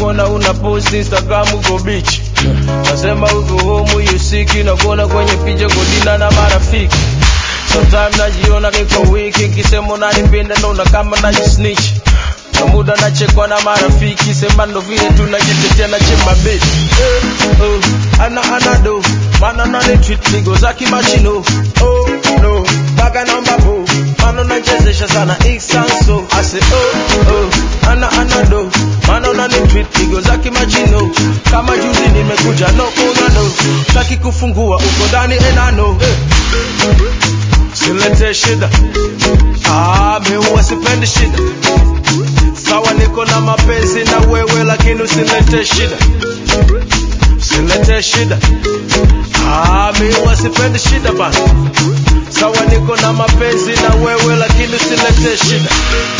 kuona una post Instagram uko beach. Nasema uko home you sick na kuona kwenye picha kodina na marafiki. Sometimes najiona niko weak nikisema unanipenda naona kama najisnitch. Na muda nachekwa na marafiki sema ndo vile tunajitetea na chema bitch. Ana do mana nani treat me goes aki machino. Oh no baga number boo mano nachezesha sana iksanso. I say ana do mano nani treat me goes aki machino. Kama juzi nimekuja no kuna no taki kufungua uko ndani enano. Silete shida me huwa sipendi shida. Sawa niko na mapenzi na wewe lakini usilete shida. Usilete shida me huwa sipendi shida bana. Sawa niko na mapenzi na wewe lakini usilete shida.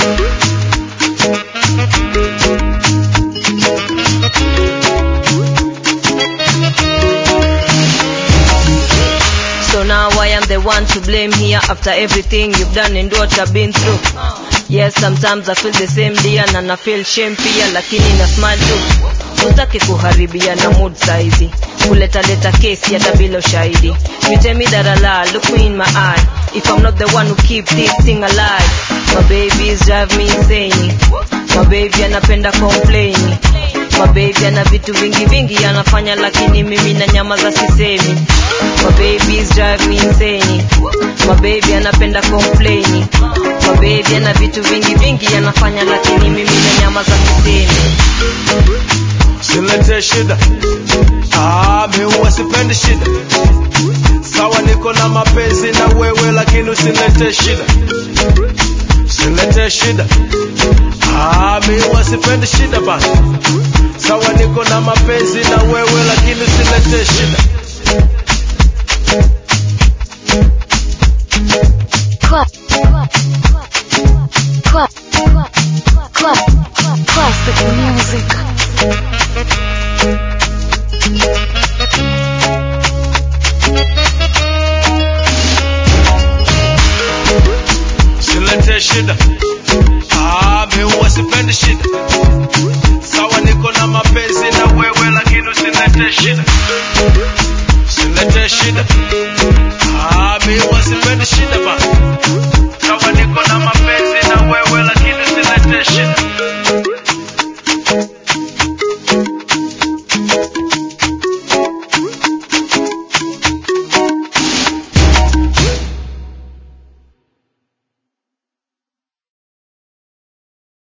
So now I am the one to blame here after everything you've done and what I've been through. Yes, sometimes I feel the same dear na feel shame pia lakini na smile too. Utaki kuharibia na mood saizi. Kuleta case ya bila ushahidi. You tell me that I lie, look me in my eye. If I'm not the one who keep this thing alive. My babies drive me insane. My baby anapenda complain. My baby ana vitu vingi anafanya lakini mimi na nyamaza sisemi. My babies drive me insane. My baby anapenda complain. My baby ana vitu vingi anafanya lakini mimi na nyamaza sisemi. Silete shida me huwa sipendi shida. Sawa niko na mapenzi na wewe lakini usilete shida. Usilete shida me huwa sipendi shida bana. Sawa niko na mapenzi na wewe lakini usilete shida.